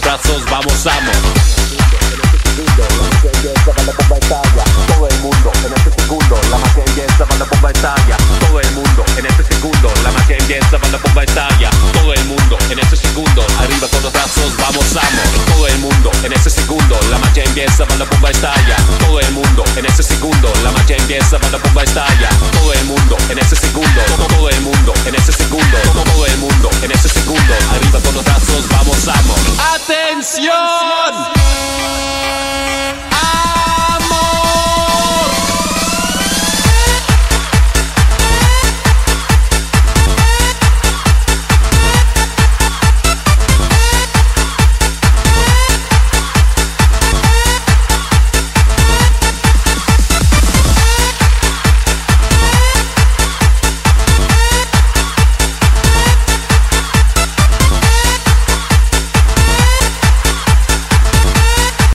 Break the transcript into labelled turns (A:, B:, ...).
A: brazos, vamos, amor.
B: Todo el mundo en este segundo, la magia empieza cuando la bomba estalla. Todo el mundo en este segundo, la magia empieza cuando la bomba estalla.
A: Todo el mundo en ese segundo, arriba con los brazos, vamos, amor. Todo el mundo en ese segundo, la magia empieza cuando la bomba estalla. Todo el mundo en ese segundo, la magia empieza cuando la bomba estalla. Todo el mundo en ese segundo, todo el mundo en ese segundo, todo el mundo en ese segundo, arriba con los brazos, vamos, amor. ¡Atención!